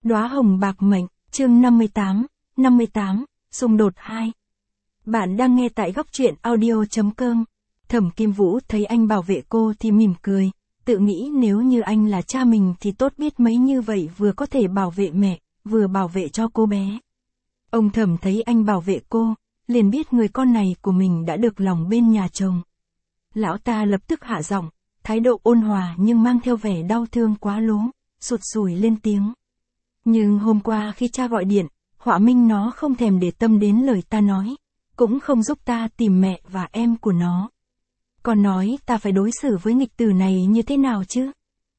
Đóa hồng bạc mệnh, chương 58, xung đột 2. Bạn đang nghe tại góc truyện audio.com. Thẩm Kim Vũ thấy anh bảo vệ cô thì mỉm cười, tự nghĩ nếu như anh là cha mình thì tốt biết mấy, như vậy vừa có thể bảo vệ mẹ, vừa bảo vệ cho cô bé. Ông Thẩm thấy anh bảo vệ cô, liền biết người con này của mình đã được lòng bên nhà chồng. Lão ta lập tức hạ giọng, thái độ ôn hòa nhưng mang theo vẻ đau thương quá lố, sụt sùi lên tiếng. Nhưng hôm qua khi cha gọi điện, Họa Minh nó không thèm để tâm đến lời ta nói, cũng không giúp ta tìm mẹ và em của nó. Còn nói ta phải đối xử với nghịch tử này như thế nào chứ?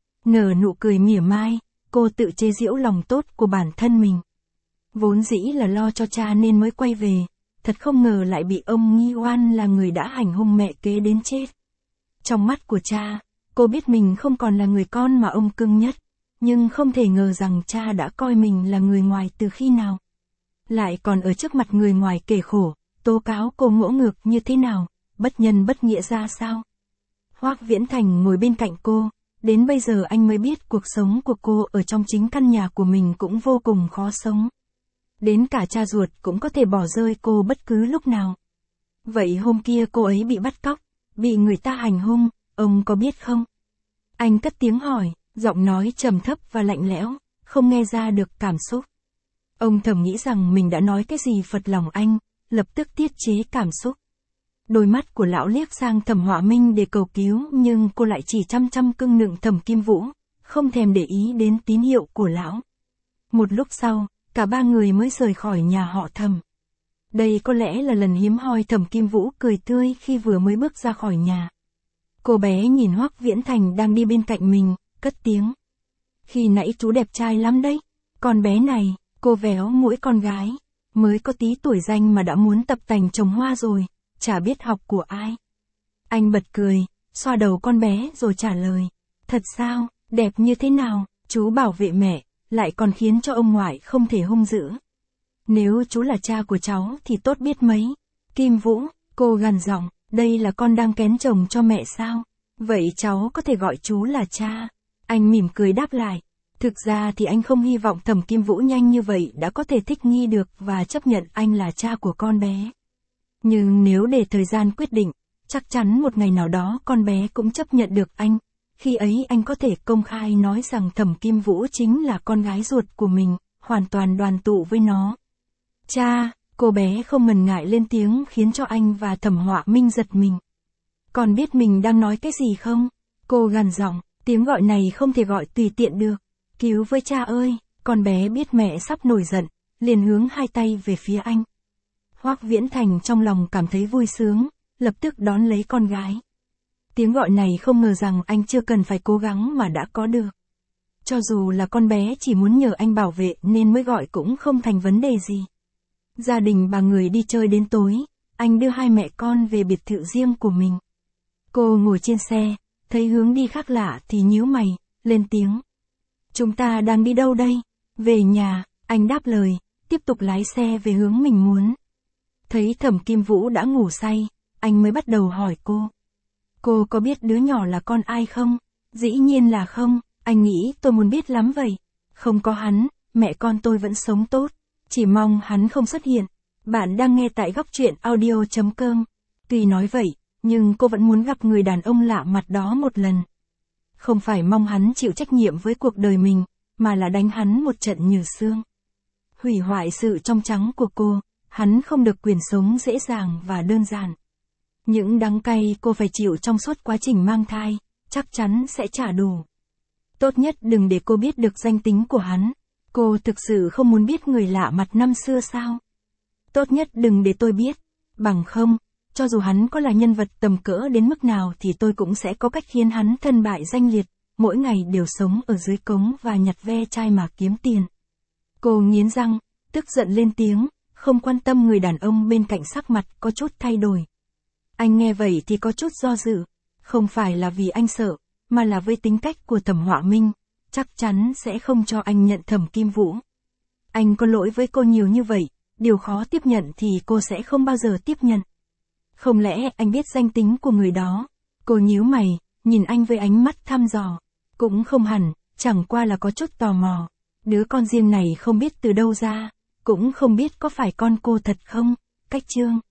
Nở nụ cười mỉa mai, cô tự chế giễu lòng tốt của bản thân mình. Vốn dĩ là lo cho cha nên mới quay về, thật không ngờ lại bị ông nghi oan là người đã hành hung mẹ kế đến chết. Trong mắt của cha, cô biết mình không còn là người con mà ông cưng nhất, nhưng không thể ngờ rằng cha đã coi mình là người ngoài từ khi nào. Lại còn ở trước mặt người ngoài kể khổ, tố cáo cô ngỗ ngược như thế nào, bất nhân bất nghĩa ra sao. Hoắc Viễn Thành ngồi bên cạnh cô, đến bây giờ anh mới biết cuộc sống của cô ở trong chính căn nhà của mình cũng vô cùng khó sống. Đến cả cha ruột cũng có thể bỏ rơi cô bất cứ lúc nào. Vậy hôm kia cô ấy bị bắt cóc, bị người ta hành hung, ông có biết không? Anh cất tiếng hỏi, giọng nói trầm thấp và lạnh lẽo, không nghe ra được cảm xúc. Ông Thẩm nghĩ rằng mình đã nói cái gì phật lòng anh, lập tức tiết chế cảm xúc. Đôi mắt của lão liếc sang Thẩm Họa Minh để cầu cứu, nhưng cô lại chỉ chăm chăm cưng nựng Thẩm Kim Vũ, không thèm để ý đến tín hiệu của lão. Một lúc sau, cả ba người mới rời khỏi nhà họ Thẩm. Đây có lẽ là lần hiếm hoi Thẩm Kim Vũ cười tươi khi vừa mới bước ra khỏi nhà. Cô bé nhìn Hoắc Viễn Thành đang đi bên cạnh mình, cất tiếng. Khi nãy chú đẹp trai lắm đấy, con bé này, cô véo mũi con gái, mới có tí tuổi danh mà đã muốn tập tành trồng hoa rồi, chả biết học của ai. Anh bật cười, xoa đầu con bé rồi trả lời, thật sao, đẹp như thế nào, chú bảo vệ mẹ, lại còn khiến cho ông ngoại không thể hung dữ. Nếu chú là cha của cháu thì tốt biết mấy. Kim Vũ, cô gằn giọng, đây là con đang kén chồng cho mẹ sao? Vậy cháu có thể gọi chú là cha. Anh mỉm cười đáp lại. Thực ra thì anh không hy vọng Thẩm Kim Vũ nhanh như vậy đã có thể thích nghi được và chấp nhận anh là cha của con bé. Nhưng nếu để thời gian quyết định, chắc chắn một ngày nào đó con bé cũng chấp nhận được anh. Khi ấy anh có thể công khai nói rằng Thẩm Kim Vũ chính là con gái ruột của mình, hoàn toàn đoàn tụ với nó. Cha, cô bé không ngần ngại lên tiếng khiến cho anh và Thẩm Họa Minh giật mình. Con biết mình đang nói cái gì không? Cô gằn giọng, tiếng gọi này không thể gọi tùy tiện được. Cứu với cha ơi, con bé biết mẹ sắp nổi giận, liền hướng hai tay về phía anh. Hoắc Viễn Thành trong lòng cảm thấy vui sướng, lập tức đón lấy con gái. Tiếng gọi này không ngờ rằng anh chưa cần phải cố gắng mà đã có được. Cho dù là con bé chỉ muốn nhờ anh bảo vệ nên mới gọi cũng không thành vấn đề gì. Gia đình bà người đi chơi đến tối, anh đưa hai mẹ con về biệt thự riêng của mình. Cô ngồi trên xe, thấy hướng đi khác lạ thì nhíu mày, lên tiếng. Chúng ta đang đi đâu đây? Về nhà, anh đáp lời, tiếp tục lái xe về hướng mình muốn. Thấy Thẩm Kim Vũ đã ngủ say, anh mới bắt đầu hỏi cô. Cô có biết đứa nhỏ là con ai không? Dĩ nhiên là không, anh nghĩ tôi muốn biết lắm vậy. Không có hắn, mẹ con tôi vẫn sống tốt. Chỉ mong hắn không xuất hiện. Bạn đang nghe tại góc truyện audio.com. Tuy nói vậy, nhưng cô vẫn muốn gặp người đàn ông lạ mặt đó một lần. Không phải mong hắn chịu trách nhiệm với cuộc đời mình, mà là đánh hắn một trận như xương. Hủy hoại sự trong trắng của cô, hắn không được quyền sống dễ dàng và đơn giản. Những đắng cay cô phải chịu trong suốt quá trình mang thai, chắc chắn sẽ trả đủ. Tốt nhất đừng để cô biết được danh tính của hắn. Cô thực sự không muốn biết người lạ mặt năm xưa sao? Tốt nhất đừng để tôi biết, bằng không, cho dù hắn có là nhân vật tầm cỡ đến mức nào thì tôi cũng sẽ có cách khiến hắn thân bại danh liệt, mỗi ngày đều sống ở dưới cống và nhặt ve chai mà kiếm tiền. Cô nghiến răng, tức giận lên tiếng, không quan tâm người đàn ông bên cạnh sắc mặt có chút thay đổi. Anh nghe vậy thì có chút do dự, không phải là vì anh sợ, mà là với tính cách của Thẩm Họa Minh. Chắc chắn sẽ không cho anh nhận Thẩm Kim Vũ. Anh có lỗi với cô nhiều như vậy, điều khó tiếp nhận thì cô sẽ không bao giờ tiếp nhận. Không lẽ anh biết danh tính của người đó? Cô nhíu mày, nhìn anh với ánh mắt thăm dò. Cũng không hẳn, chẳng qua là có chút tò mò. Đứa con riêng này không biết từ đâu ra, cũng không biết có phải con cô thật không. Cách chương